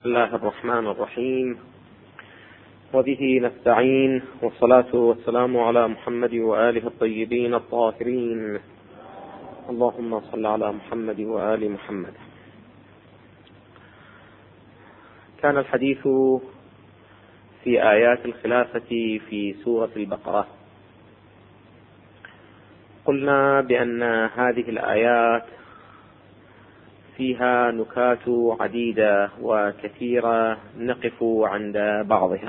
بسم الله الرحمن الرحيم، وبه نستعين، والصلاة والسلام على محمد وآله الطيبين الطاهرين. اللهم صل على محمد وآل محمد. كان الحديث في آيات الخلافة في سورة البقرة. قلنا بأن هذه الآيات فيها نكات عديدة وكثيرة نقف عند بعضها.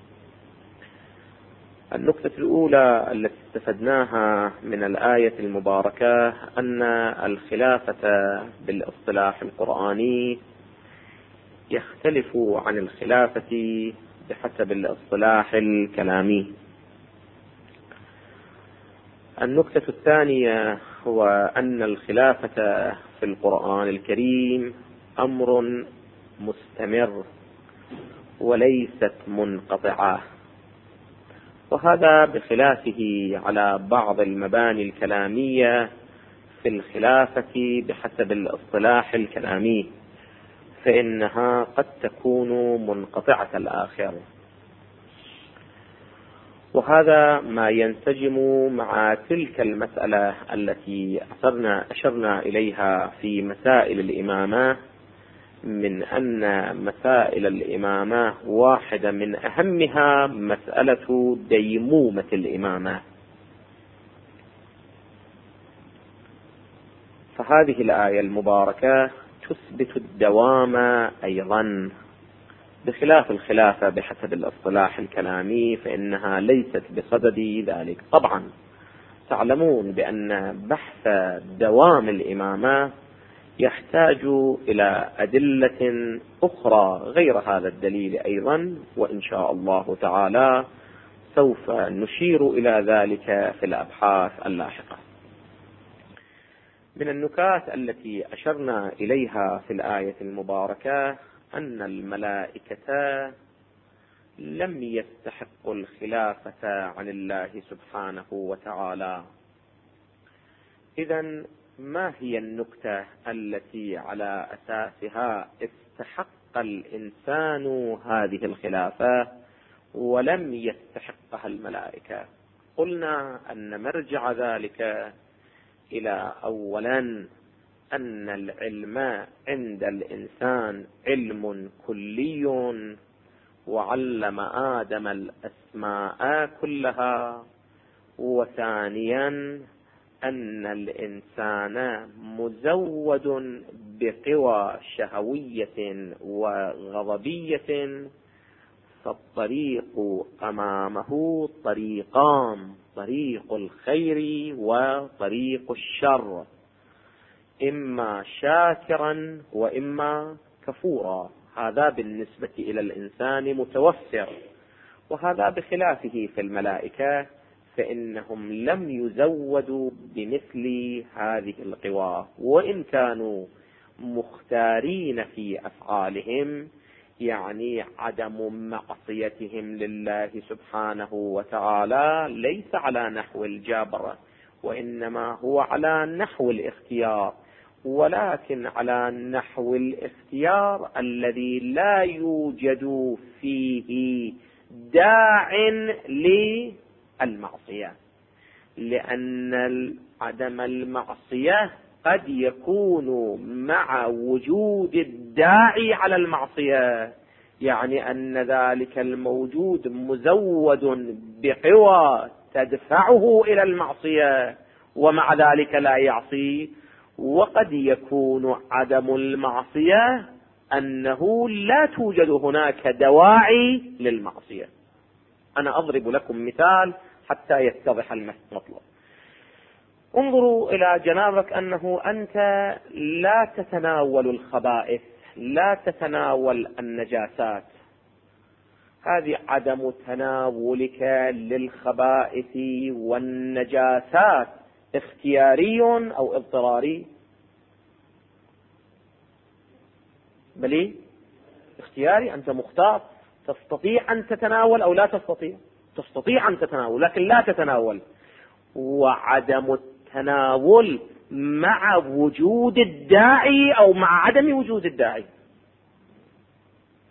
النكتة الأولى التي استفدناها من الآية المباركة أن الخلافة بالاصطلاح القرآني يختلف عن الخلافة بحسب الاصطلاح الكلامي. النكتة الثانية هو أن الخلافة في القرآن الكريم أمر مستمر وليست منقطعة، وهذا بخلافه على بعض المباني الكلامية في الخلافة بحسب الاصطلاح الكلامي، فإنها قد تكون منقطعة الآخر. وهذا ما ينسجم مع تلك المسألة التي أشرنا إليها في مسائل الإمامة، من أن مسائل الإمامة واحدة من أهمها مسألة ديمومة الإمامة. فهذه الآية المباركة تثبت الدوام أيضا، بخلاف الخلافة بحسب الاصطلاح الكلامي فإنها ليست بصدد ذلك. طبعا تعلمون بأن بحث دوام الإمامة يحتاج إلى أدلة أخرى غير هذا الدليل أيضا، وإن شاء الله تعالى سوف نشير إلى ذلك في الأبحاث اللاحقة. من النكات التي أشرنا إليها في الآية المباركة أن الملائكة لم يستحقوا الخلافة عن الله سبحانه وتعالى. إذن ما هي النكتة التي على أساسها استحق الإنسان هذه الخلافة ولم يستحقها الملائكة؟ قلنا أن مرجع ذلك إلى أولا أن العلم عند الإنسان علم كلي، وعلم آدم الأسماء كلها. وثانيا أن الإنسان مزود بقوى شهوية وغضبية، فالطريق أمامه طريقان: طريق الخير وطريق الشر، إما شاكرا وإما كفورا. هذا بالنسبة إلى الإنسان متوفر، وهذا بخلافه في الملائكة، فإنهم لم يزودوا بمثل هذه القوى، وإن كانوا مختارين في أفعالهم، يعني عدم معصيتهم لله سبحانه وتعالى ليس على نحو الجبر، وإنما هو على نحو الاختيار، ولكن على نحو الاختيار الذي لا يوجد فيه داع للمعصية، لأن عدم المعصية قد يكون مع وجود الداعي على المعصية، يعني أن ذلك الموجود مزود بقوى تدفعه إلى المعصية ومع ذلك لا يعصي. وقد يكون عدم المعصية أنه لا توجد هناك دواعي للمعصية. أنا أضرب لكم مثال حتى يتضح المطلب. انظروا إلى جنابك أنه أنت لا تتناول الخبائث، لا تتناول النجاسات. هذه عدم تناولك للخبائث والنجاسات اختياري أو اضطراري؟ بل اختياري. أنت مختار، تستطيع أن تتناول أو لا تستطيع. تستطيع أن تتناول لكن لا تتناول. وعدم التناول مع وجود الداعي أو مع عدم وجود الداعي.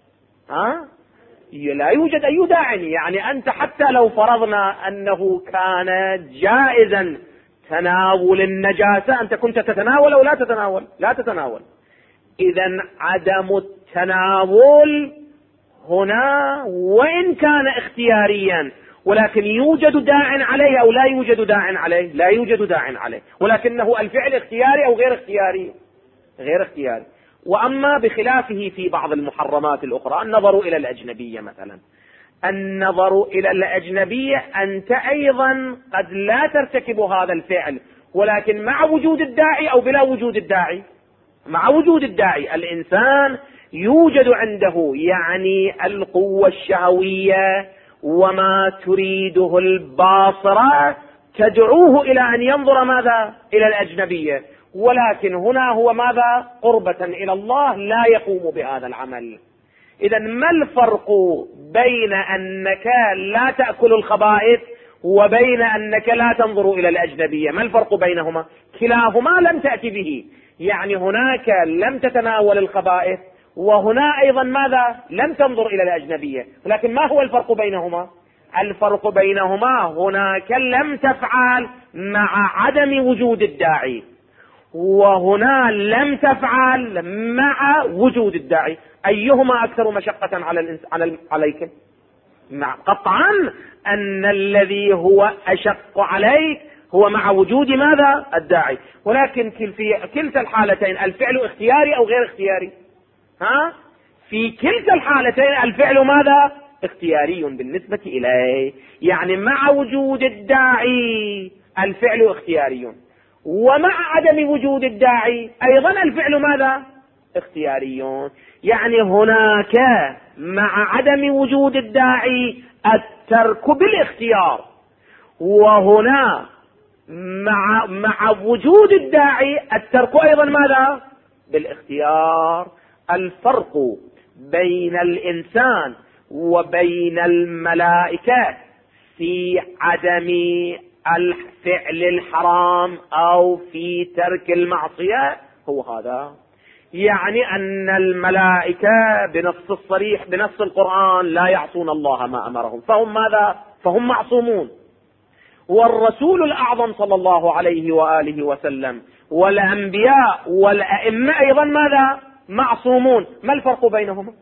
لا يوجد أي داع. يعني أنت حتى لو فرضنا أنه كان جائزا تناول النجاسة، أنت كنت تتناول أو لا تتناول؟ لا تتناول. إذن عدم التناول هنا وإن كان اختياريا، ولكن يوجد داع عليه أو لا يوجد داع عليه؟ لا يوجد داع عليه، ولكنه الفعل اختياري أو غير اختياري؟ غير اختياري. وأما بخلافه في بعض المحرمات الأخرى، النظر إلى الأجنبية مثلا، النظر إلى الأجنبية أنت أيضا قد لا ترتكب هذا الفعل، ولكن مع وجود الداعي أو بلا وجود الداعي؟ مع وجود الداعي. الإنسان يوجد عنده يعني القوة الشهوية وما تريده الباصرة تدعوه إلى أن ينظر ماذا؟ إلى الأجنبية، ولكن هنا هو ماذا؟ قربة إلى الله لا يقوم بهذا العمل. إذن ما الفرق بين أنك لا تأكل الخبائث وبين أنك لا تنظر إلى الأجنبية؟ ما الفرق بينهما؟ كلاهما لم تأتي به، يعني هناك لم تتناول الخبائث، وهنا أيضا ماذا؟ لم تنظر إلى الأجنبية. ولكن ما هو الفرق بينهما؟ الفرق بينهما هناك لم تفعل مع عدم وجود الداعي، وهنا لم تفعل مع وجود الداعي. أيهما أكثر مشقة عليك؟ قطعا أن الذي هو أشق عليك هو مع وجود ماذا؟ الداعي. ولكن في كلتا الحالتين الفعل اختياري أو غير اختياري؟ في كلتا الحالتين الفعل ماذا؟ اختياري بالنسبة إليه. يعني مع وجود الداعي الفعل اختياري، ومع عدم وجود الداعي أيضا الفعل ماذا؟ اختياري. يعني هناك مع عدم وجود الداعي الترك بالاختيار، وهنا مع وجود الداعي الترك أيضا ماذا؟ بالاختيار. الفرق بين الإنسان وبين الملائكة في عدم الفعل الحرام أو في ترك المعصية هو هذا. يعني أن الملائكة بنص الصريح بنص القرآن لا يعصون الله ما أمرهم، فهم ماذا؟ فهم معصومون. والرسول الأعظم صلى الله عليه وآله وسلم والأنبياء والأئمة أيضا ماذا؟ معصومون. ما الفرق بينهما؟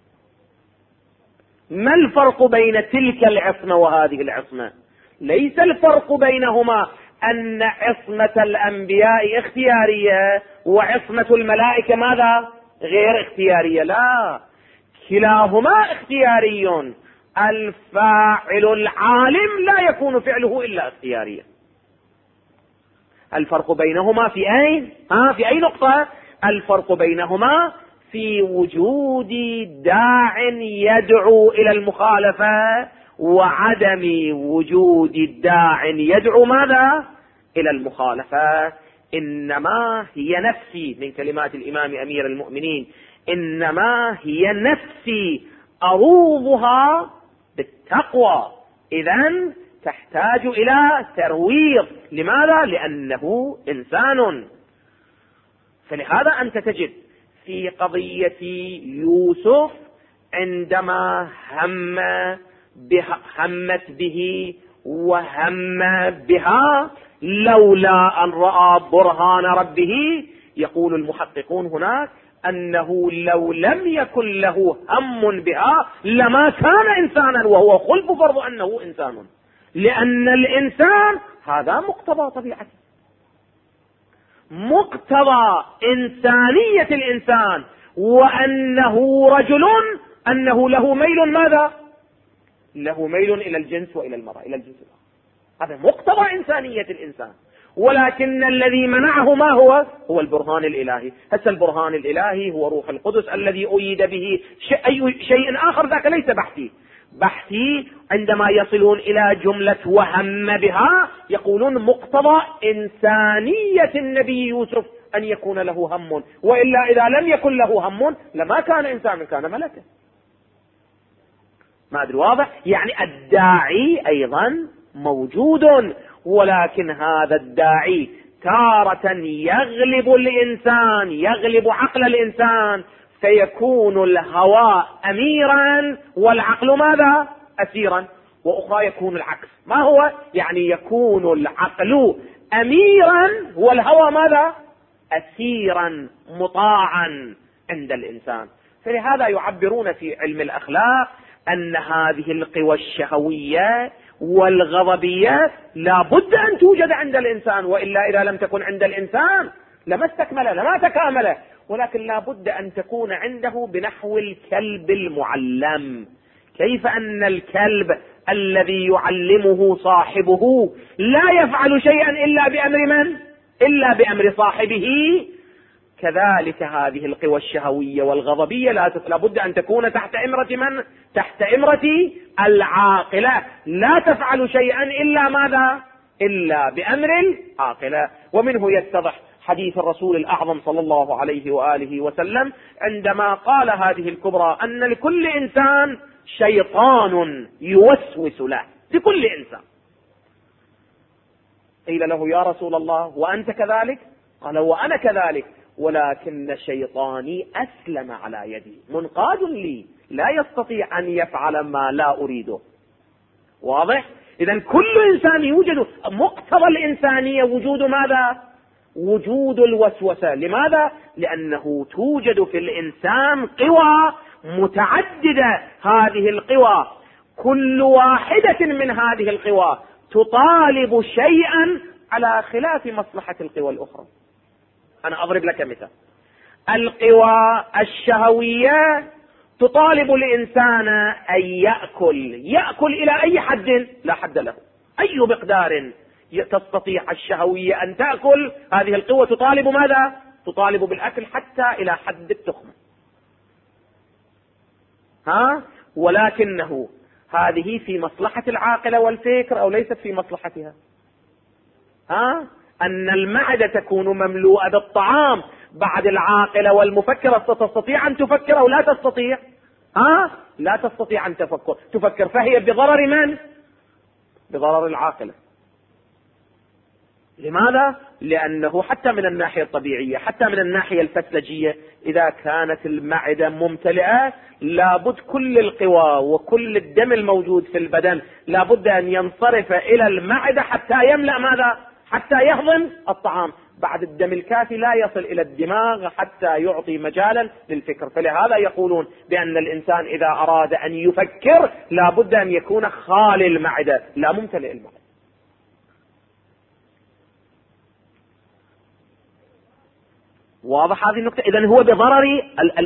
ما الفرق بين تلك العصمة وهذه العصمة؟ ليس الفرق بينهما أن عصمة الأنبياء اختيارية وعصمة الملائكة ماذا؟ غير اختيارية. لا، كلاهما اختياري. الفاعل العالم لا يكون فعله إلا اختياريا. الفرق بينهما في أين؟ في أي نقطة؟ الفرق بينهما في وجود داع يدعو إلى المخالفة وعدم وجود الداع يدعو ماذا؟ إلى المخالفة. إنما هي نفسي، من كلمات الإمام أمير المؤمنين، إنما هي نفسي أروضها بالتقوى. إذن تحتاج إلى ترويض. لماذا؟ لأنه إنسان. فلهذا أنت تجد في قضية يوسف عندما همت به وهم بها لولا أن رأى برهان ربه، يقول المحققون هناك أنه لو لم يكن له هم بها لما كان إنسانا، وهو خلف فرض أنه إنسان، لأن الإنسان هذا مقتضى طبيعته، مقتضى إنسانية الإنسان، وأنه رجل أنه له ميل ماذا؟ له ميل إلى الجنس وإلى المرأة، إلى الجنس الآخر. هذا مقتضى إنسانية الإنسان. ولكن الذي منعه ما هو؟ هو البرهان الإلهي. هسه البرهان الإلهي هو روح القدس الذي أيد به. أي شيء آخر ذاك ليس بحثي. بحثي عندما يصلون إلى جملة وهم بها يقولون مقتضى إنسانية النبي يوسف أن يكون له هم، وإلا إذا لم يكن له هم لما كان إنسانا، كان ملكا. ما أدري واضح؟ يعني الداعي أيضا موجود، ولكن هذا الداعي تارة يغلب الإنسان، يغلب عقل الإنسان، فيكون الهوى أميرا والعقل ماذا؟ أسيرا. وأخرى يكون العكس. ما هو؟ يعني يكون العقل أميرا والهوى ماذا؟ أسيرا مطاعا عند الإنسان. فلهذا يعبرون في علم الأخلاق أن هذه القوى الشهوية والغضبية لا بد أن توجد عند الإنسان، وإلا إذا لم تكن عند الإنسان لما استكمل لما تكامل، ولكن لا بد أن تكون عنده بنحو الكلب المعلم. كيف أن الكلب الذي يعلمه صاحبه لا يفعل شيئا إلا بأمر من؟ إلا بأمر صاحبه، كذلك هذه القوى الشهوية والغضبية لا بد أن تكون تحت إمرة من؟ تحت إمرة العاقلة، لا تفعل شيئا إلا ماذا؟ إلا بأمر العاقلة. ومنه يتضح حديث الرسول الأعظم صلى الله عليه وآله وسلم عندما قال هذه الكبرى أن لكل إنسان شيطان يوسوس له، لكل إنسان. قيل له يا رسول الله وأنت كذلك؟ قال وأنا كذلك، ولكن شيطاني أسلم على يدي، منقاد لي، لا يستطيع أن يفعل ما لا أريده. واضح؟ إذن كل إنسان يوجد مقتضى الإنسانية وجود ماذا؟ وجود الوسوسة. لماذا؟ لأنه توجد في الإنسان قوى متعددة. هذه القوى كل واحدة من هذه القوى تطالب شيئا على خلاف مصلحة القوى الأخرى. أنا أضرب لك مثال. القوى الشهوية تطالب الإنسان أن يأكل إلى أي حد؟ لا حد له. أي مقدار تستطيع الشهوية أن تأكل، هذه القوة تطالب ماذا؟ تطالب بالأكل حتى إلى حد التخمة. ولكنه هذه في مصلحة العاقلة والفكر أو ليست في مصلحتها؟ أن المعدة تكون مملوءة بالطعام، بعد العاقلة والمفكرة تستطيع أن تفكر أو لا تستطيع؟ لا تستطيع أن تفكر، فهي بضرر من؟ بضرر العاقلة. لماذا؟ لأنه حتى من الناحية الطبيعية، حتى من الناحية الفسلجية، إذا كانت المعدة ممتلئة لابد كل القوى وكل الدم الموجود في البدن لابد أن ينصرف إلى المعدة حتى يملأ ماذا؟ حتى يهضم الطعام. بعد الدم الكافي لا يصل إلى الدماغ حتى يعطي مجالا للفكر. فلهذا يقولون بأن الإنسان إذا أراد أن يفكر لابد أن يكون خالي المعدة لا ممتلئ المعدة. واضح هذه النقطة؟ إذن هو بضرر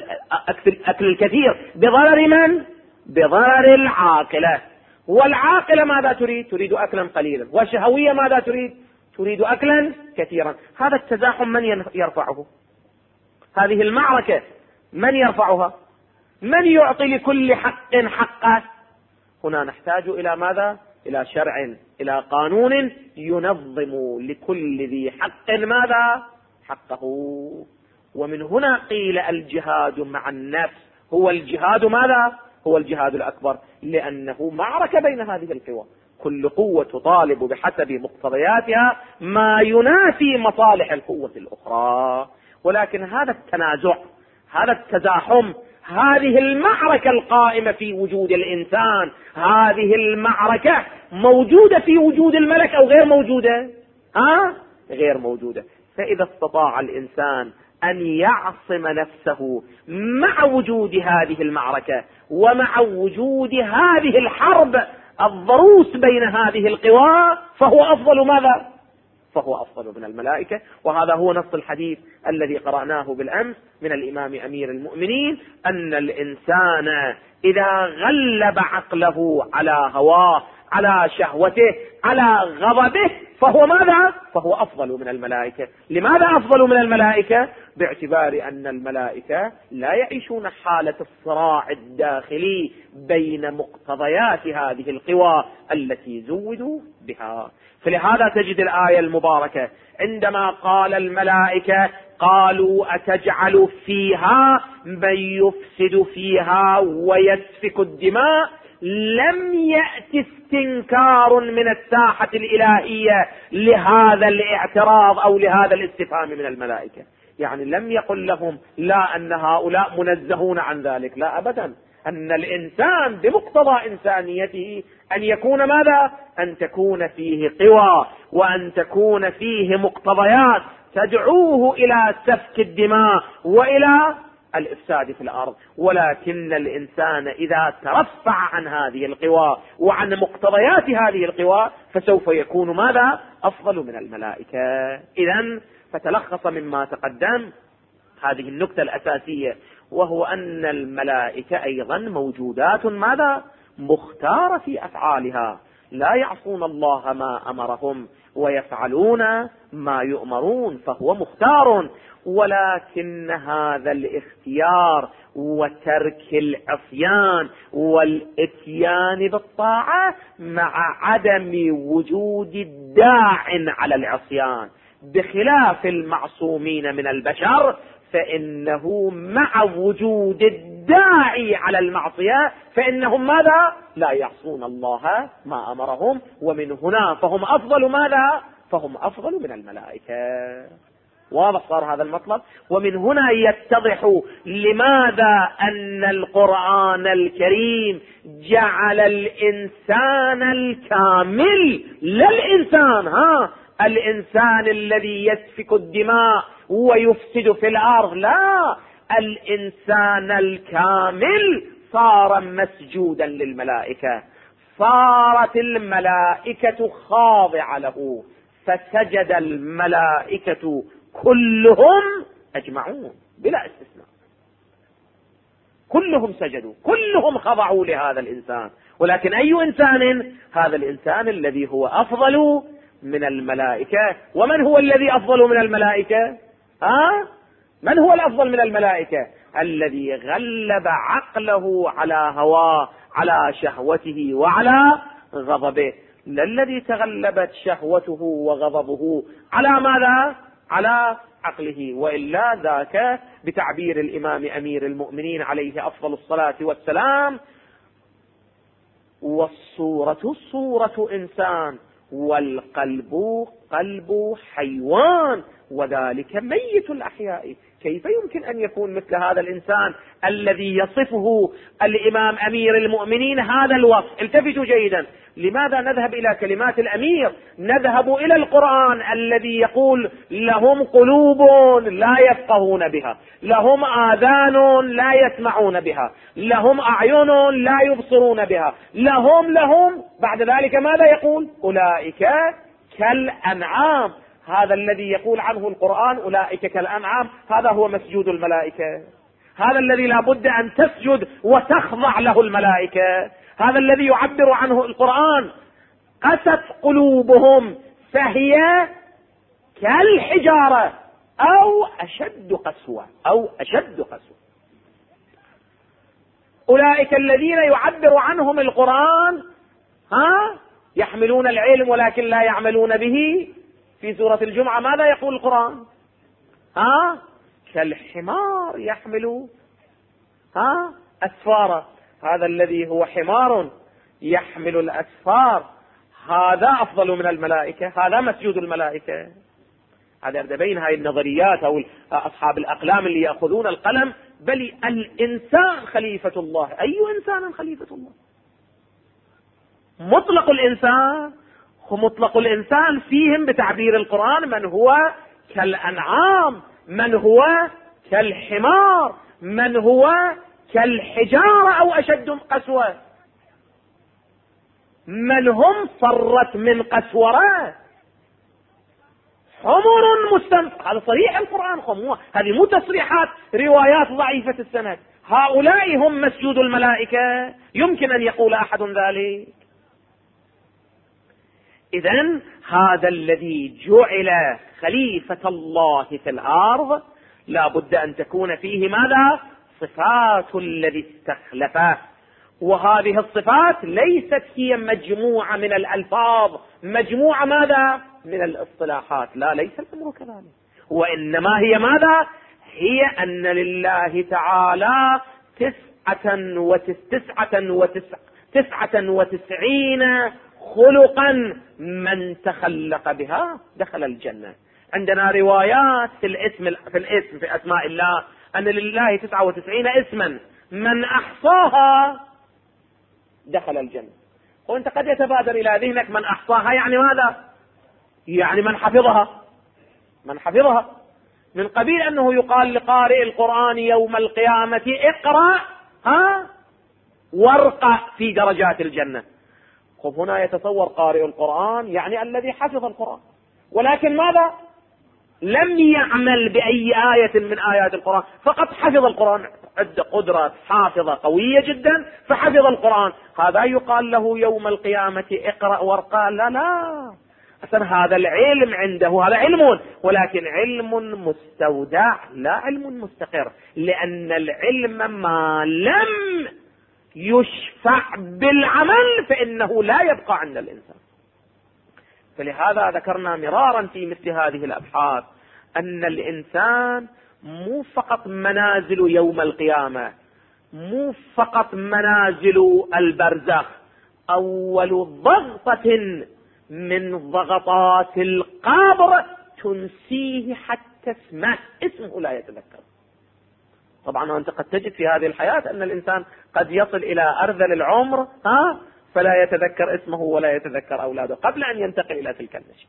أكل الكثير، بضرر من؟ بضرر العاقلة. والعاقلة ماذا تريد؟ تريد أكلا قليلا. والشهوية ماذا تريد؟ تريد أكلا كثيرا. هذا التزاحم من يرفعه؟ هذه المعركة من يرفعها؟ من يعطي لكل حق حقه؟ هنا نحتاج إلى ماذا؟ إلى شرع، إلى قانون ينظم لكل ذي حق ماذا؟ حقه. ومن هنا قيل الجهاد مع النفس هو الجهاد ماذا؟ هو الجهاد الأكبر، لأنه معركة بين هذه القوى، كل قوة تطالب بحسب مقتضياتها ما ينافي مصالح القوة الأخرى. ولكن هذا التنازع، هذا التزاحم، هذه المعركة القائمة في وجود الإنسان، هذه المعركة موجودة في وجود الملك أو غير موجودة؟ غير موجودة. فإذا استطاع الإنسان أن يعصم نفسه مع وجود هذه المعركة ومع وجود هذه الحرب الضروس بين هذه القوى فهو أفضل ماذا؟ فهو أفضل من الملائكة. وهذا هو نص الحديث الذي قرأناه بالأمس من الإمام أمير المؤمنين، أن الإنسان إذا غلب عقله على هواه، على شهوته، على غضبه، فهو ماذا؟ فهو أفضل من الملائكة. لماذا أفضل من الملائكة؟ باعتبار أن الملائكة لا يعيشون حالة الصراع الداخلي بين مقتضيات هذه القوى التي زودوا بها. فلهذا تجد الآية المباركة عندما قال الملائكة قالوا أتجعل فيها من يفسد فيها ويسفك الدماء، لم يأت استنكار من الساحة الإلهية لهذا الاعتراض أو لهذا الاستفهام من الملائكة. يعني لم يقل لهم لا أن هؤلاء منزهون عن ذلك، لا أبدا، أن الإنسان بمقتضى إنسانيته أن يكون ماذا؟ أن تكون فيه قوى وأن تكون فيه مقتضيات تدعوه إلى سفك الدماء وإلى الإفساد في الأرض. ولكن الإنسان إذا ترفع عن هذه القوى وعن مقتضيات هذه القوى فسوف يكون ماذا؟ أفضل من الملائكة. إذن فتلخص مما تقدم هذه النكتة الأساسية، وهو أن الملائكة أيضا موجودات ماذا؟ مختارة في أفعالها، لا يعصون الله ما أمرهم ويفعلون ما يؤمرون، فهو مختار. ولكن هذا الاختيار وترك العصيان والاتيان بالطاعة مع عدم وجود الداع على العصيان، بخلاف المعصومين من البشر فإنه مع وجود الداعي على المعصية فإنهم ماذا؟ لا يعصون الله ما أمرهم، ومن هنا فهم أفضل ماذا؟ فهم أفضل من الملائكة. واضح صار هذا المطلب؟ ومن هنا يتضح لماذا أن القرآن الكريم جعل الإنسان الكامل، لا الإنسان الذي يسفك الدماء ويفسد في الأرض، لا، الإنسان الكامل صار مسجودا للملائكة، صارت الملائكة خاضعة له، فسجد الملائكة كلهم أجمعون بلا استثناء، كلهم سجدوا، كلهم خضعوا لهذا الإنسان. ولكن أي إنسان؟ هذا الإنسان الذي هو أفضل من الملائكة. ومن هو الذي أفضل من الملائكة؟ من هو الأفضل من الملائكة؟ الذي غلب عقله على هواه، على شهوته وعلى غضبه، لا الذي تغلبت شهوته وغضبه على ماذا؟ على عقله. وإلا ذاك بتعبير الإمام أمير المؤمنين عليه أفضل الصلاة والسلام: والصورة صورة إنسان والقلب قلب حيوان وذلك ميت الأحياء. كيف يمكن أن يكون مثل هذا الإنسان الذي يصفه الإمام أمير المؤمنين هذا الوصف؟ التفتوا جيدا، لماذا نذهب إلى كلمات الأمير؟ نذهب إلى القرآن الذي يقول: لهم قلوب لا يفقهون بها، لهم آذان لا يسمعون بها، لهم أعين لا يبصرون بها، لهم بعد ذلك ماذا يقول؟ أولئك كالأنعام. هذا الذي يقول عنه القرآن أولئك كالأنعام، هذا هو مسجود الملائكة، هذا الذي لا بد أن تسجد وتخضع له الملائكة، هذا الذي يعبر عنه القرآن: قست قلوبهم فهي كالحجارة أو أشد قسوة. أولئك الذين يعبر عنهم القرآن يحملون العلم ولكن لا يعملون به. في سورة الجمعة ماذا يقول القرآن؟ كالحمار يحمل أسفارا. هذا الذي هو حمار يحمل الأسفار هذا أفضل من الملائكة، هذا مسجود الملائكة. هذا بين هاي النظريات أو أصحاب الأقلام اللي يأخذون القلم. بل الإنسان خليفة الله. أي إنسان خليفة الله؟ مطلق الإنسان. مطلق الإنسان فيهم بتعبير القرآن من هو كالأنعام، من هو كالحمار، من هو كالحجارة أو أشد قسوة، من هم صرت من قسورة، حمر مستنفر. هذا صريح القرآن، هذه مو تصريحات روايات ضعيفة السند. هؤلاء هم مسجود الملائكة. يمكن أن يقول أحد ذلك؟ إذن هذا الذي جعل خليفة الله في الأرض لا بد أن تكون فيه ماذا؟ صفات الذي استخلفه. وهذه الصفات ليست هي مجموعة من الألفاظ، مجموعة ماذا؟ من الاصطلاحات. لا، ليس الأمر كذلك، وإنما هي ماذا؟ هي أن لله تعالى 99 خلقا من تخلق بها دخل الجنة. عندنا روايات في أسماء الله أن لله 99 اسما من أحصاها دخل الجنة. وأنت قد يتبادر إلى ذهنك من أحصاها يعني ماذا؟ يعني من حفظها، من قبيل أنه يقال لقارئ القرآن يوم القيامة اقرأ وارقى في درجات الجنة. هنا يتصور قارئ القرآن يعني الذي حفظ القرآن، ولكن ماذا؟ لم يعمل بأي آية من آيات القرآن، فقط حفظ القرآن، عنده قدرة حافظة قوية جدا فحفظ القرآن. هذا يقال له يوم القيامة اقرأ وارقى؟ لا، أصلا هذا العلم عنده هذا علم، ولكن علم مستودع لا علم مستقر، لأن العلم ما لم يشفع بالعمل فإنه لا يبقى عند الإنسان. فلهذا ذكرنا مرارا في مثل هذه الأبحاث أن الإنسان مو فقط منازل يوم القيامة، مو فقط منازل البرزخ، أول ضغطة من ضغطات القبر تنسيه حتى اسمه لا يتذكر. طبعا أنت قد تجد في هذه الحياة أن الإنسان قد يصل إلى أرذل العمر فلا يتذكر اسمه ولا يتذكر أولاده قبل أن ينتقل إلى تلك النشأة.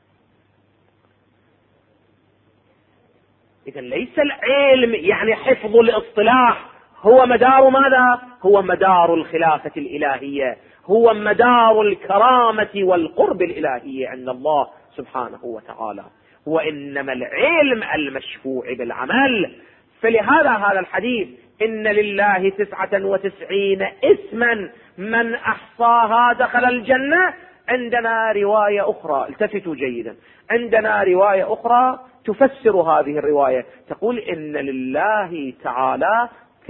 إذن ليس العلم يعني حفظ الاصطلاح هو مدار ماذا؟ هو مدار الخلافة الإلهية، هو مدار الكرامة والقرب الإلهية عند الله سبحانه وتعالى، وإنما العلم المشفوع بالعمل. فلهذا هذا الحديث إن لله 99 اسما من أحصاها دخل الجنة. عندنا رواية أخرى، التفتوا جيدا، عندنا رواية أخرى تفسر هذه الرواية، تقول إن لله تعالى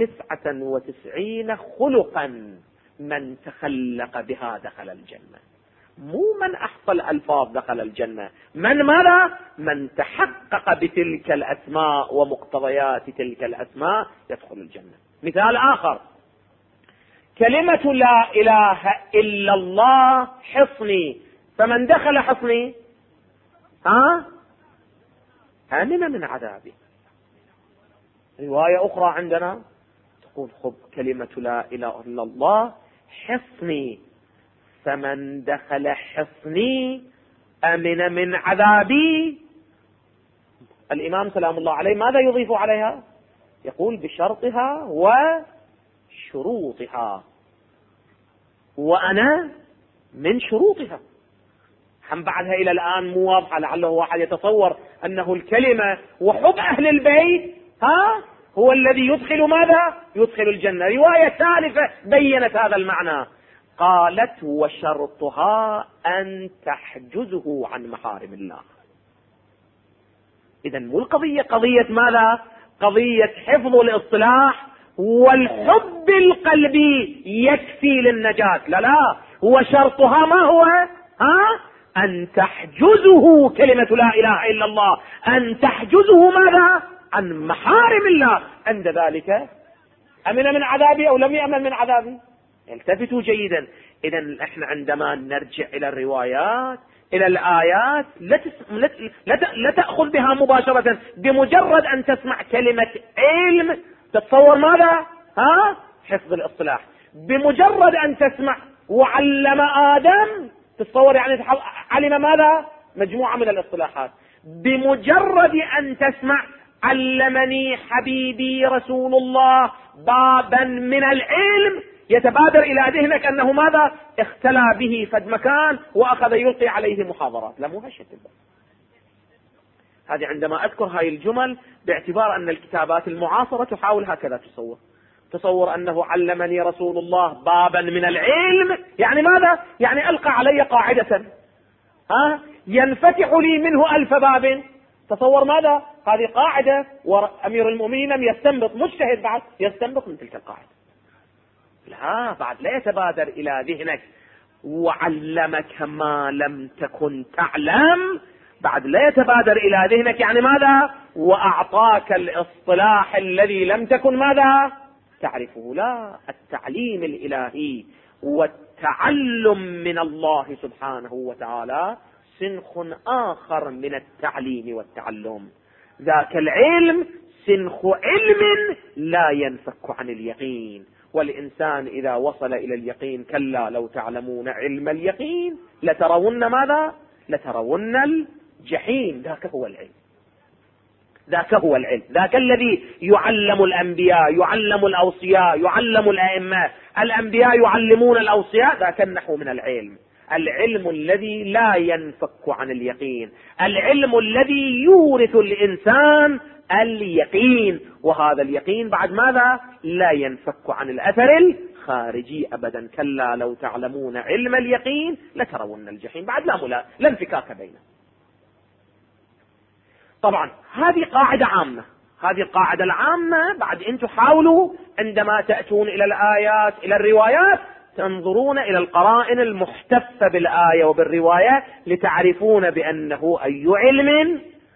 99 خلقا من تخلق بها دخل الجنة. مو من أحصى الألفاظ دخل الجنة، من ماذا؟ من تحقق بتلك الأسماء ومقتضيات تلك الأسماء يدخل الجنة. مثال آخر، كلمة لا إله إلا الله حصني، فمن دخل حصني آمن من عذابي. رواية أخرى عندنا تقول خب كلمة لا إله إلا الله حصني، فمن دخل حصني أمن من عذابي. الإمام سلام الله عليه ماذا يضيف عليها؟ يقول بشرطها وشروطها، وأنا من شروطها. هم بعدها إلى الآن مو واضحة، لعله واحد يتصور أنه الكلمة وحب أهل البيت هو الذي يدخل ماذا؟ يدخل الجنة. رواية ثالثة بيّنت هذا المعنى، قالت وشرطها أن تحجزه عن محارم الله. إذن مو القضية قضية ماذا؟ قضية حفظ الاصطلاح والحب القلبي يكفي للنجاة، لا، هو شرطها ما هو؟ أن تحجزه كلمة لا إله إلا الله، أن تحجزه ماذا؟ عن محارم الله. عند ذلك أمن من عذابي أو لم يأمن من عذابي. التفتوا جيدا. إذن احنا عندما نرجع إلى الروايات إلى الآيات لا تأخذ بها مباشرة، بمجرد أن تسمع كلمة علم تتصور ماذا؟ حفظ الاصطلاح. بمجرد أن تسمع وعلم آدم تتصور يعني علم ماذا؟ مجموعة من الاصطلاحات. بمجرد أن تسمع علمني حبيبي رسول الله بابا من العلم يتبادر إلى ذهنك أنه ماذا؟ اختلى به فد مكان وأخذ يلقي عليه محاضرات. لا، مو هالشيء. هذه عندما أذكر هاي الجمل باعتبار أن الكتابات المعاصرة تحاول هكذا تصور أنه علمني رسول الله بابا من العلم، يعني ماذا؟ يعني ألقى علي قاعدة ينفتح لي منه 1000 باب. تصور ماذا؟ هذه قاعدة، وأمير المؤمنين لم يستنبط، مجتهد بعد يستنبط من تلك القاعدة. لا، بعد لا يتبادر إلى ذهنك وعلمك ما لم تكن تعلم، بعد لا يتبادر إلى ذهنك يعني ماذا؟ وأعطاك الاصطلاح الذي لم تكن ماذا؟ تعرفه. لا، التعليم الإلهي والتعلم من الله سبحانه وتعالى سنخ آخر من التعليم والتعلم. ذاك العلم سنخ علم لا ينفك عن اليقين، والإنسان إذا وصل إلى اليقين كلا لو تعلمون علم اليقين لترون ماذا؟ لترون الجحيم. ذاك هو العلم، ذاك هو العلم، ذاك الذي يعلم الأنبياء، يعلم الأوصياء، يعلم الأئمة. الأنبياء يعلمون الأوصياء، ذاك النحو من العلم، العلم الذي لا ينفك عن اليقين، العلم الذي يورث الإنسان اليقين. وهذا اليقين بعد ماذا؟ لا ينفك عن الأثر الخارجي أبدا. كلا لو تعلمون علم اليقين لترون الجحيم. بعد لا انفكاك بينه. طبعا هذه قاعدة عامة، هذه القاعدة العامة. بعد أنتم حاولوا عندما تأتون إلى الآيات إلى الروايات تنظرون إلى القرائن المحتفة بالآية وبالرواية لتعرفون بأنه أي علم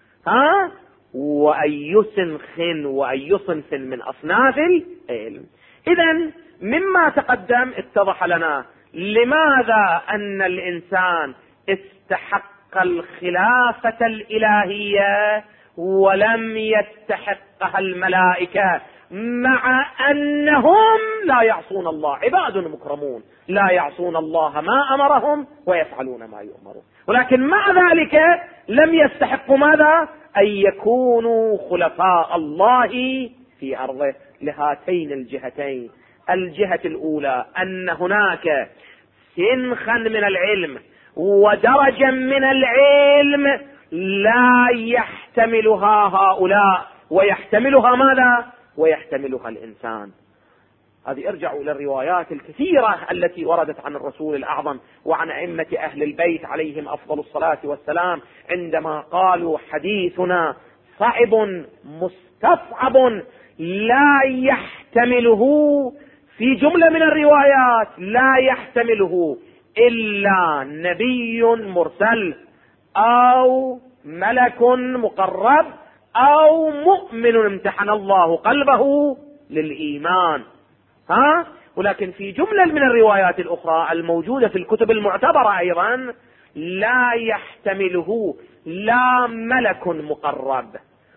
وأي سنخ وأي صنف من أصناف العلم. إذن مما تقدم اتضح لنا لماذا أن الإنسان استحق الخلافة الإلهية ولم يستحقها الملائكة، مع أنهم لا يعصون الله، عباد مكرمون لا يعصون الله ما أمرهم ويفعلون ما يؤمرون، ولكن مع ذلك لم يستحقوا ماذا؟ أن يكونوا خلفاء الله في أرضه لهاتين الجهتين. الجهة الأولى أن هناك سنخا من العلم ودرجا من العلم لا يحتملها هؤلاء، ويحتملها ماذا؟ ويحتملها الإنسان. هذه ارجعوا إلى الروايات الكثيرة التي وردت عن الرسول الأعظم وعن أئمة أهل البيت عليهم أفضل الصلاة والسلام عندما قالوا حديثنا صعب مستصعب لا يحتمله، في جملة من الروايات لا يحتمله إلا نبي مرسل أو ملك مقرب أو مؤمن امتحن الله قلبه للإيمان. ولكن في جملة من الروايات الأخرى الموجودة في الكتب المعتبرة أيضا لا يحتمله لا ملك مقرب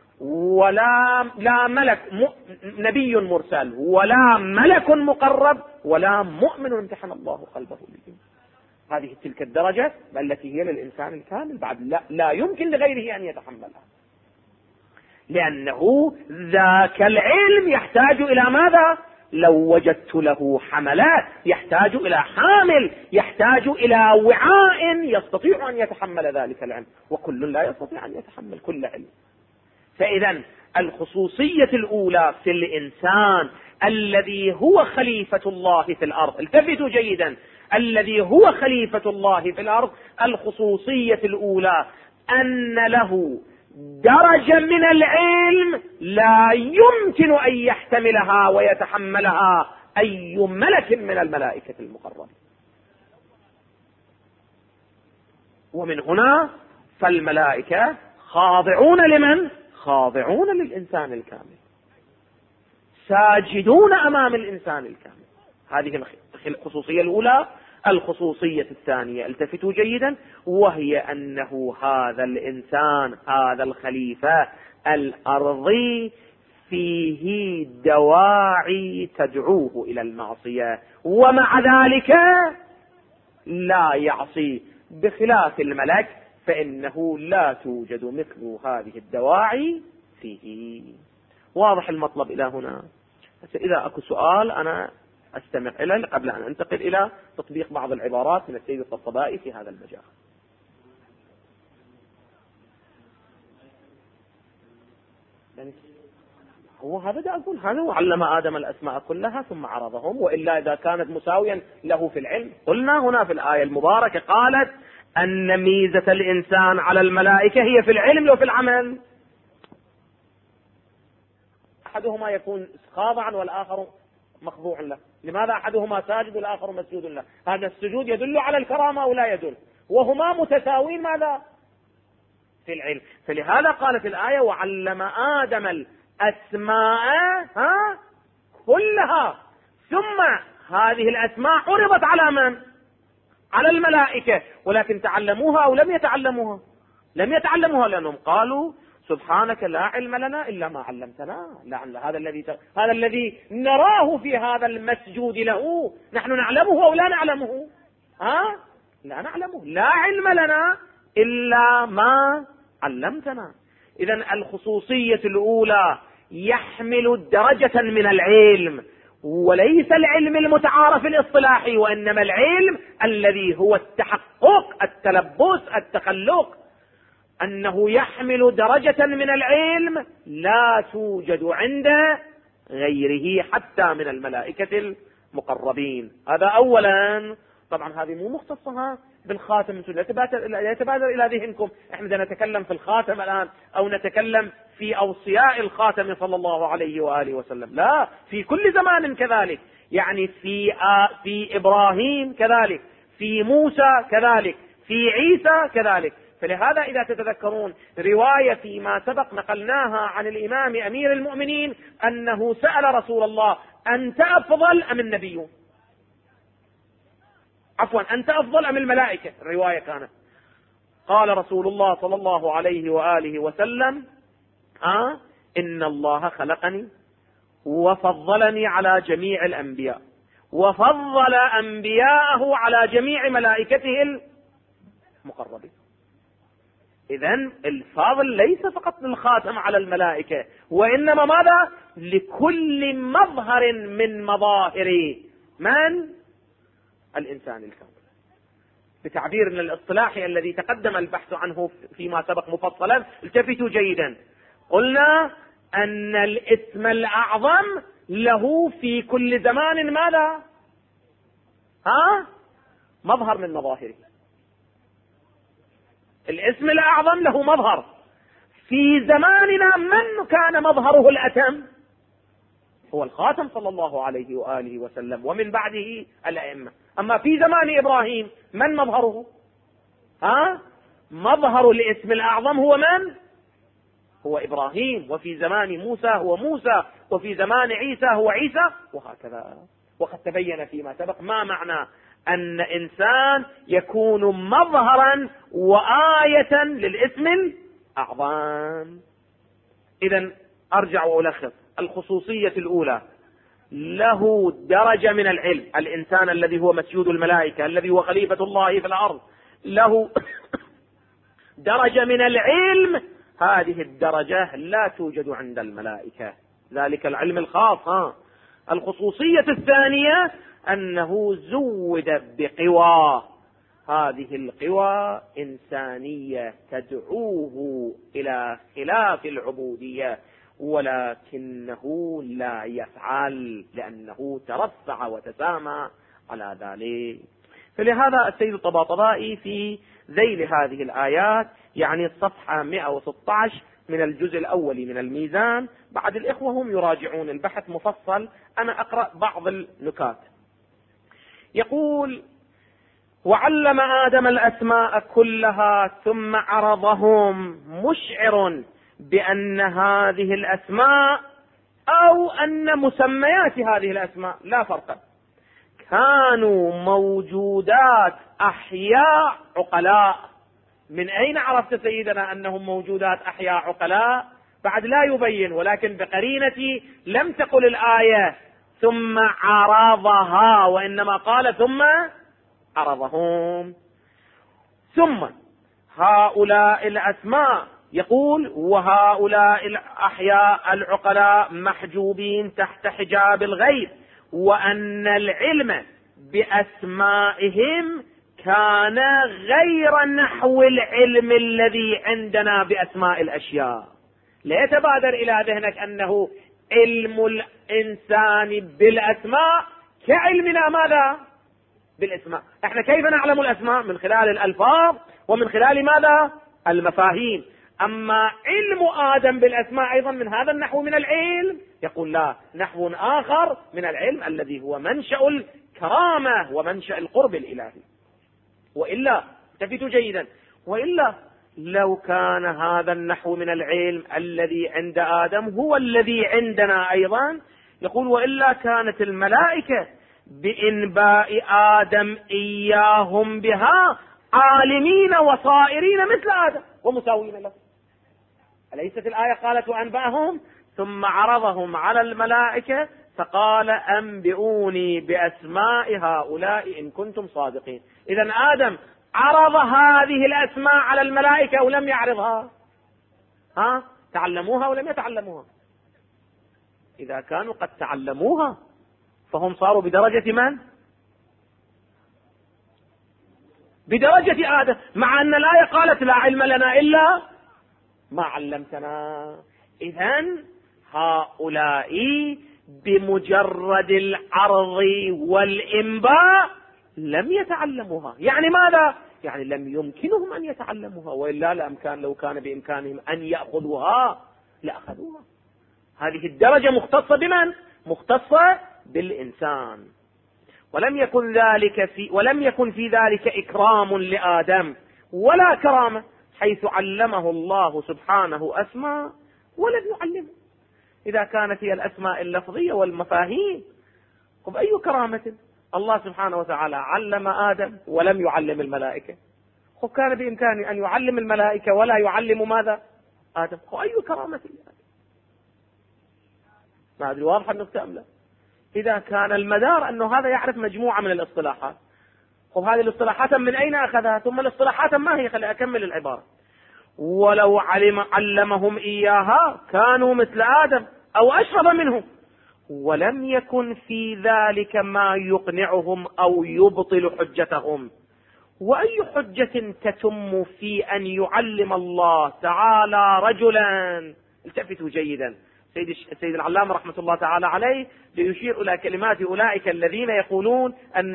ولا ملك نبي مرسل ولا ملك مقرب ولا مؤمن امتحن الله قلبه للإيمان. هذه تلك الدرجة التي هي للإنسان الكامل، بعد لا يمكن لغيره أن يتحملها، لأنه ذاك العلم يحتاج إلى ماذا؟ لو وجدت له حملات يحتاج إلى حامل، يحتاج إلى وعاء يستطيع أن يتحمل ذلك العلم، وكل لا يستطيع أن يتحمل كل علم. فإذا الخصوصية الأولى في الإنسان الذي هو خليفة الله في الأرض، التفتوا جيدا، الذي هو خليفة الله في الأرض، الخصوصية الأولى أن له درجة من العلم لا يمكن أن يحتملها ويتحملها أي ملك من الملائكة المقربين. ومن هنا فالملائكة خاضعون لمن؟ خاضعون للإنسان الكامل، ساجدون أمام الإنسان الكامل. هذه الخصوصية الأولى. الخصوصية الثانية التفتوا جيدا، وهي أنه هذا الإنسان هذا الخليفة الأرضي فيه دواعي تدعوه إلى المعصية، ومع ذلك لا يعصي، بخلاف الملك فإنه لا توجد مثل هذه الدواعي فيه. واضح المطلب إلى هنا؟ إذا أكو سؤال أنا أستمع إليه قبل أن أنتقل إلى تطبيق بعض العبارات من السيد الطبطبائي في هذا المجال. هو هذا أقول هذا وعلم آدم الأسماء كلها ثم عرضهم، وإلا إذا كانت مساويا له في العلم. قلنا هنا في الآية المباركة قالت أن ميزة الإنسان على الملائكة هي في العلم وفي العمل. أحدهما يكون خاضعا والآخر مخضوع له. لماذا أحدهما ساجد والآخر مسجود له؟ هذا السجود يدل على الكرامة أو لا يدل؟ وهما متساوين ماذا؟ في العلم. فلهذا قالت الآية وعلم آدم الأسماء كلها، ثم هذه الأسماء عرضت على من؟ على الملائكة، ولكن تعلموها أو لم يتعلموها؟ لم يتعلموها، لأنهم قالوا سبحانك لا علم لنا إلا ما علمتنا. لعل هذا الذي نراه في هذا المسجود له نحن نعلمه أو لا نعلمه؟ لا نعلمه. لا علم لنا إلا ما علمتنا. إذن الخصوصية الأولى يحمل درجة من العلم، وليس العلم المتعارف الاصطلاحي، وإنما العلم الذي هو التحقق، التلبس، التخلق، أنه يحمل درجة من العلم لا توجد عند غيره حتى من الملائكة المقربين. هذا أولا. طبعا هذه مو مختصة بالخاتم، لا يتبادر إلى ذهنكم احنا نتكلم في الخاتم الآن أو نتكلم في أوصياء الخاتم صلى الله عليه وآله وسلم، لا، في كل زمان كذلك، يعني في إبراهيم كذلك، في موسى كذلك، في عيسى كذلك. فلهذا إذا تتذكرون رواية فيما سبق نقلناها عن الإمام أمير المؤمنين أنه سأل رسول الله أنت أفضل أم النبي؟ عفوا، أنت أفضل أم الملائكة؟ الرواية كانت قال رسول الله صلى الله عليه وآله وسلم إن الله خلقني وفضلني على جميع الأنبياء وفضل أنبياءه على جميع ملائكته المقربين. إذن الفضل ليس فقط للخاتم على الملائكة، وإنما ماذا؟ لكل مظهر من مظاهر من؟ الإنسان الكامل. بتعبيرنا الاصطلاحي الذي تقدم البحث عنه فيما سبق مفصلا، التفتوا جيدا، قلنا أن الاسم الأعظم له في كل زمان ماذا؟ مظهر من مظاهره. الاسم الأعظم له مظهر. في زماننا من كان مظهره الأتم؟ هو الخاتم صلى الله عليه وآله وسلم، ومن بعده الأئمة. أما في زمان إبراهيم من مظهره؟ مظهر الاسم الأعظم هو من؟ هو إبراهيم. وفي زمان موسى هو موسى، وفي زمان عيسى هو عيسى، وهكذا. وقد تبين فيما سبق ما معنى أن إنسان يكون مظهرا وآية للاسم الأعظم. إذن أرجع وألخص: الخصوصية الأولى له درجة من العلم، الإنسان الذي هو مسجود الملائكة الذي هو خليفة الله في الأرض له درجة من العلم، هذه الدرجة لا توجد عند الملائكة، ذلك العلم الخاص. الخصوصية الثانية أنه زود بقوى، هذه القوى إنسانية تدعوه إلى خلاف العبودية، ولكنه لا يفعل لأنه ترفع وتسامى على ذلك. فلهذا السيد الطباطبائي في ذيل هذه الآيات، يعني الصفحة 116 من الجزء الأول من الميزان، بعد الإخوة هم يراجعون البحث مفصل، أنا أقرأ بعض النكات. يقول: وعلم آدم الأسماء كلها ثم عرضهم، مشعر بأن هذه الأسماء أو أن مسميات هذه الأسماء لا فرق، كانوا موجودات أحياء عقلاء. من أين عرفت سيدنا أنهم موجودات أحياء عقلاء؟ بعد لا يبين، ولكن بقرينة لم تقل الآية ثم عرضها، وإنما قال ثم عرضهم. ثم هؤلاء الأسماء، يقول: وهؤلاء الأحياء العقلاء محجوبين تحت حجاب الغيب، وأن العلم بأسمائهم كان غير نحو العلم الذي عندنا بأسماء الأشياء. لا يتبادر إلى ذهنك أنه علم الإنسان بالأسماء كعلمنا ماذا؟ بالأسماء. احنا كيف نعلم الأسماء؟ من خلال الألفاظ ومن خلال ماذا؟ المفاهيم. أما علم آدم بالأسماء أيضا من هذا النحو من العلم، يقول لا، نحو آخر من العلم الذي هو منشأ الكرامة ومنشأ القرب الإلهي. وإلا التفتوا جيدا، وإلا لو كان هذا النحو من العلم الذي عند آدم هو الذي عندنا أيضا، يقول: وإلا كانت الملائكة بإنباء آدم إياهم بها عالمين وصائرين مثل آدم ومساوين له. أليست الآية قالت وأنبأهم ثم عرضهم على الملائكة فقال أنبئوني بأسماء هؤلاء إن كنتم صادقين. إذن آدم عرض هذه الأسماء على الملائكة أو لم يعرضها؟ تعلموها ولم يتعلموها؟ إذا كانوا قد تعلموها فهم صاروا بدرجة من؟ بدرجة آدم، مع أن الآية قالت لا علم لنا إلا ما علمتنا. إذن هؤلاء بمجرد العرض والإنباء لم يتعلموها. يعني ماذا؟ يعني لم يمكنهم أن يتعلموها، وإلا لو كان بإمكانهم أن يأخذوها لأخذوها. هذه الدرجة مختصة بمن؟ مختصة بالإنسان. ولم يكن في ذلك إكرام لآدم ولا كرامة، حيث علمه الله سبحانه أسماء ولم يعلمه. إذا كانت هي الأسماء اللفظية والمفاهيم أي كرامة؟ الله سبحانه وتعالى علم آدم ولم يعلم الملائكة. كان بإمكانه أن يعلم الملائكة ولا يعلم ماذا؟ آدم. أي كرامة؟ ما أدري واضح النقطة أم لا؟ إذا كان المدار أنه هذا يعرف مجموعة من الاصطلاحات، هذه الاصطلاحات من أين أخذها؟ ثم الاصطلاحات ما هي؟ خلي أكمل العبارة. ولو علمهم إياها كانوا مثل آدم أو أشرف منهم، ولم يكن في ذلك ما يقنعهم أو يبطل حجتهم. وأي حجة تتم في أن يعلم الله تعالى رجلا؟ التفتوا جيدا، سيد العلامة رحمة الله تعالى عليه ليشير إلى كلمات أولئك الذين يقولون أن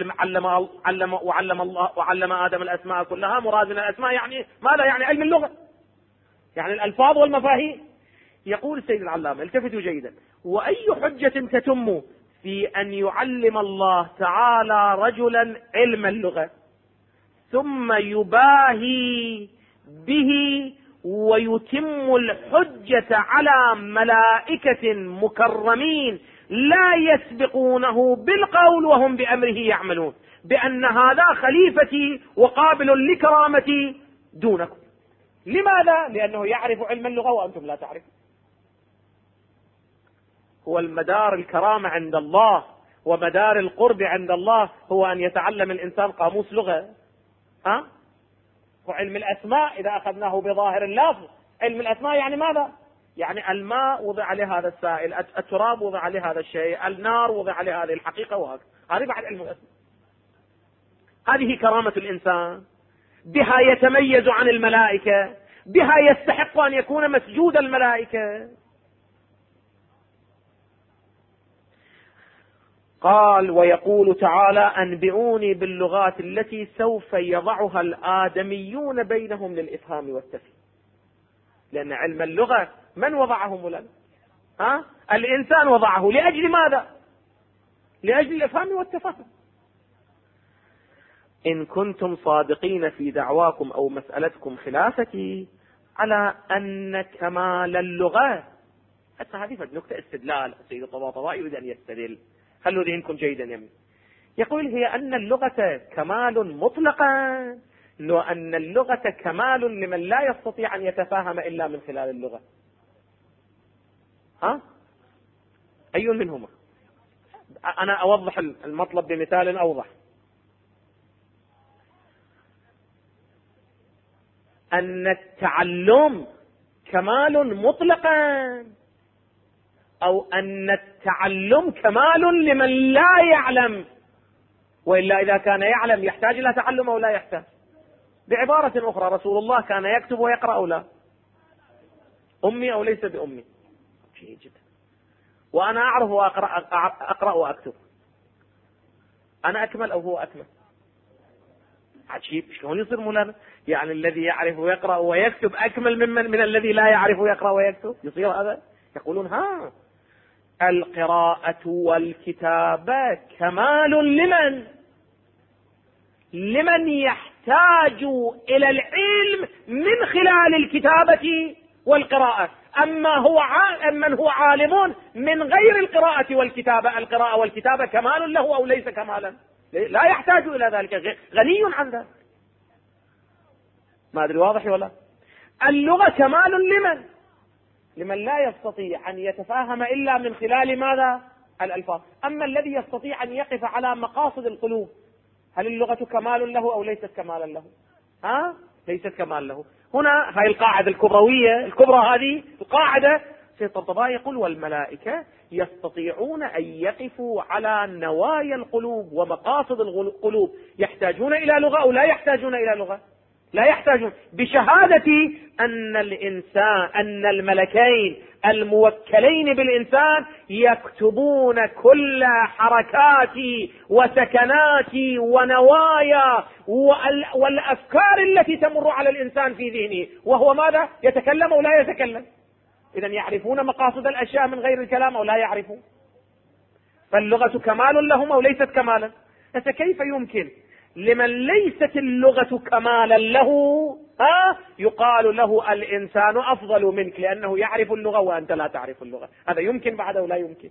وعلم آدم الأسماء كلها. مراد من الأسماء يعني ماذا؟ يعني علم اللغة، يعني الألفاظ والمفاهيم. يقول سيد العلامة التفتوا جيدا: وأي حجة تتم في أن يعلم الله تعالى رجلا علم اللغة ثم يباهي به ويتم الحجة على ملائكة مكرمين لا يسبقونه بالقول وهم بأمره يعملون، بأن هذا خليفتي وقابل لكرامتي دونكم. لماذا؟ لأنه يعرف علم اللغة وأنتم لا تعرفون. هو المدار الكرامة عند الله ومدار القرب عند الله هو أن يتعلم الإنسان قاموس لغة. وعلم الأسماء إذا أخذناه بظاهر اللفظ، علم الأسماء يعني ماذا؟ يعني الماء وضع عليه هذا السائل، التراب وضع عليه هذا الشيء، النار وضع عليه هذه الحقيقة، وهكذا. هذه بعد علم الأسماء. هذه كرامة الإنسان، بها يتميز عن الملائكة، بها يستحق أن يكون مسجود الملائكة. قال: ويقول تعالى: أنبئوني باللغات التي سوف يضعها الآدميون بينهم للإفهام والتفهيم. لأن علم اللغة من وضعه مولانا؟ الإنسان وضعه. لأجل ماذا؟ لأجل الإفهام والتفهم. إن كنتم صادقين في دعواكم أو مسألتكم خلافتي على أن كمال اللغة، حتى هذه نكتة استدلال. السيد الطباطبائي يريد أن يستدل، خلوا ذهنكم جيدا يمين. يقول: هي أن اللغة كمال مطلقا، لو أن اللغة كمال لمن لا يستطيع أن يتفاهم إلا من خلال اللغة. أي منهما؟ أنا أوضح المطلب بمثال أوضح. أن التعلم كمال مطلقا، أو أن التعلم كمال لمن لا يعلم، وإلا إذا كان يعلم يحتاج إلى تعلم أو لا يحتاج؟ بعبارة أخرى، رسول الله كان يكتب ويقرأ أو لا؟ أمي أو ليس بأمي؟ شيء جدا. وأنا أعرف أقرأ وأكتب، أنا أكمل أو هو أكمل؟ عجيب. شلون يصير مولانا؟ يعني الذي يعرف يقرأ ويكتب أكمل من الذي لا يعرف يقرأ ويكتب؟ يصير هذا؟ يقولون القراءة والكتابة كمال لمن يحتاج إلى العلم من خلال الكتابة والقراءة. من هو عالم من غير القراءة والكتابة، القراءة والكتابة كمال له أو ليس كمالا؟ لا يحتاج إلى ذلك، غني عن ذلك. ما أدري واضح ولا؟ اللغة كمال لمن لا يستطيع أن يتفاهم إلا من خلال ماذا؟ الألفاظ. أما الذي يستطيع أن يقف على مقاصد القلوب، هل اللغة كمال له أو ليست كمالا له؟ ليست كمال له. هنا هاي القاعدة الكبروية الكبرى، هذه القاعدة سيد الطبطبائي يقول: والملائكة يستطيعون أن يقفوا على نوايا القلوب ومقاصد القلوب. يحتاجون إلى لغة أو لا يحتاجون إلى لغة؟ لا يحتاجون. بشهادة أن الملكين الموكلين بالإنسان يكتبون كل حركات وسكنات ونوايا والأفكار التي تمر على الإنسان في ذهنه، وهو ماذا؟ يتكلم أو لا يتكلم. إذن يعرفون مقاصد الأشياء من غير الكلام أو لا يعرفون؟ فاللغة كمال لهم أو ليست كمالا؟ فكيف يمكن لمن ليست اللغة كمالا له يقال له الإنسان أفضل منك لأنه يعرف اللغة وأنت لا تعرف اللغة؟ هذا يمكن بعد أو لا يمكن؟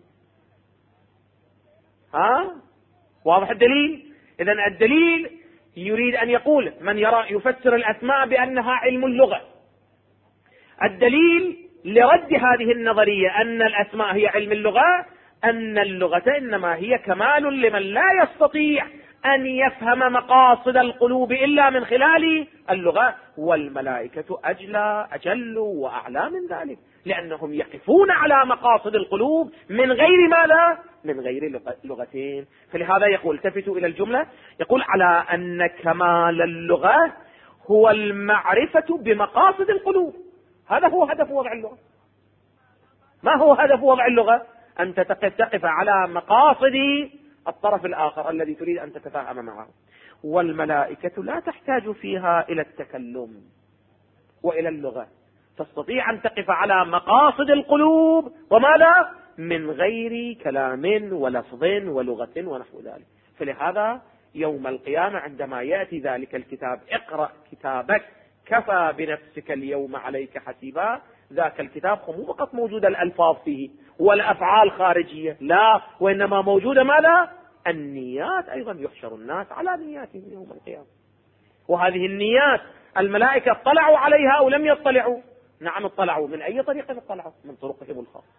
واضح الدليل؟ إذن الدليل يريد أن يقول من يفسر الأسماء بأنها علم اللغة. الدليل لرد هذه النظرية أن الأسماء هي علم اللغة أن اللغة إنما هي كمال لمن لا يستطيع أن يفهم مقاصد القلوب إلا من خلال اللغة. والملائكة أجل وأعلى من ذلك، لأنهم يقفون على مقاصد القلوب من غير ماذا؟ من غير لغتين. فلهذا يقول: التفتوا إلى الجملة، يقول: على أن كمال اللغة هو المعرفة بمقاصد القلوب. هذا هو هدف وضع اللغة. ما هو هدف وضع اللغة؟ أن تقف على مقاصد الطرف الآخر الذي تريد أن تتفاهم معه. والملائكة لا تحتاج فيها إلى التكلم وإلى اللغة، تستطيع أن تقف على مقاصد القلوب وماذا؟ من غير كلام ولفظ ولغة ونحو ذلك. فلهذا يوم القيامة عندما يأتي ذلك الكتاب: اقرأ كتابك كفى بنفسك اليوم عليك حسيبا، ذاك الكتاب مو فقط موجود الألفاظ فيه والأفعال خارجية، لا، وإنما موجودة ماذا؟ النيات أيضا. يحشر الناس على نياتهم يوم القيامة. وهذه النيات الملائكة اطلعوا عليها أو لم يطلعوا؟ نعم اطلعوا. من أي طريق اطلعوا؟ من طرقهم الخاصة.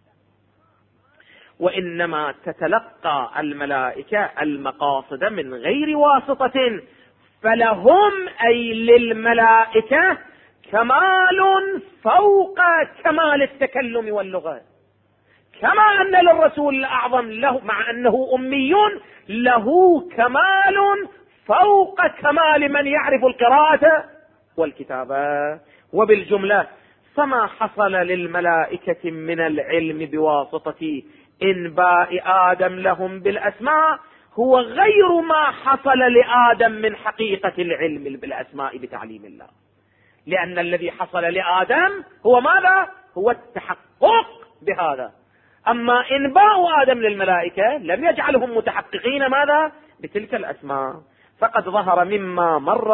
وإنما تتلقى الملائكة المقاصد من غير واسطة، فلهم أي للملائكة كمال فوق كمال التكلم واللغة. كما أن للرسول الأعظم له مع أنه أمي له كمال فوق كمال من يعرف القراءة والكتابة. وبالجملة فما حصل للملائكة من العلم بواسطة إنباء آدم لهم بالأسماء هو غير ما حصل لآدم من حقيقة العلم بالأسماء بتعليم الله. لأن الذي حصل لآدم هو ماذا؟ هو التحقق بهذا. أما إنباء آدم للملائكة لم يجعلهم متحققين ماذا؟ بتلك الأسماء. فقد ظهر مما مر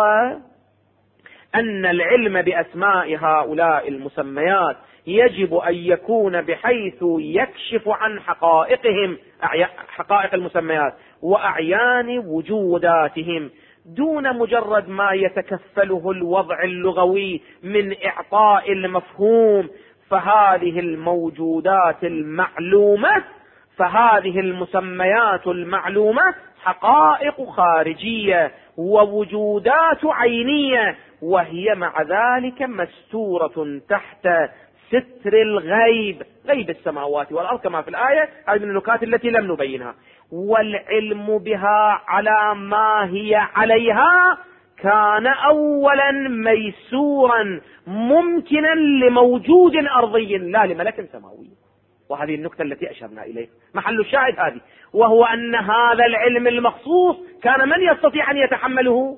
أن العلم بأسماء هؤلاء المسميات يجب أن يكون بحيث يكشف عن حقائقهم، حقائق المسميات وأعيان وجوداتهم، دون مجرد ما يتكفله الوضع اللغوي من إعطاء المفهوم. فهذه الموجودات المعلومة، فهذه المسميات المعلومة حقائق خارجية ووجودات عينية، وهي مع ذلك مستورة تحت ستر الغيب، غيب السماوات والأرض كما في الآية. هذه من النكات التي لم نبينها. والعلم بها على ما هي عليها كان أولا ميسورا ممكنا لموجود أرضي لا لملك سماوي. وهذه النكتة التي أشرنا إليه محل الشاهد هذه، وهو أن هذا العلم المخصوص كان من يستطيع أن يتحمله؟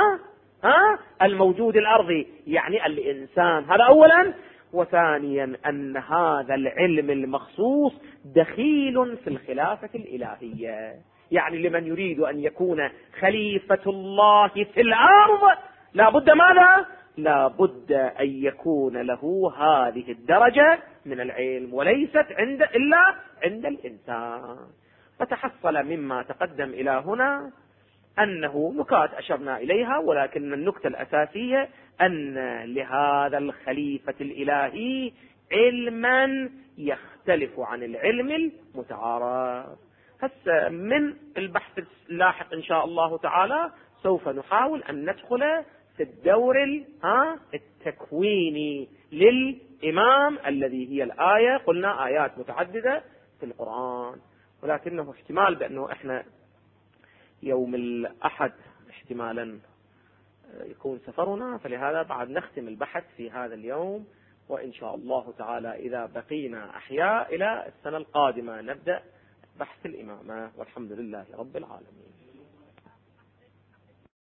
الموجود الأرضي، يعني الإنسان. هذا أولا. وثانيا أن هذا العلم المخصوص دخيل في الخلافة الإلهية، يعني لمن يريد أن يكون خليفة الله في الأرض لا بد ماذا؟ لا بد أن يكون له هذه الدرجة من العلم، وليست إلا عند الإنسان. فتحصل مما تقدم إلى هنا أنه نكات أشرنا إليها، ولكن النكتة الأساسية أن لهذا الخليفة الإلهي علما يختلف عن العلم المتعارف. هسه من البحث اللاحق إن شاء الله تعالى سوف نحاول أن ندخل في الدور التكويني للإمام الذي هي الآية. قلنا آيات متعددة في القرآن، ولكنه احتمال بأنه احنا يوم الأحد احتمالا يكون سفرنا، فلهذا بعد نختم البحث في هذا اليوم، وإن شاء الله تعالى إذا بقينا أحياء إلى السنة القادمة نبدأ بحث الإمامة، والحمد لله رب العالمين.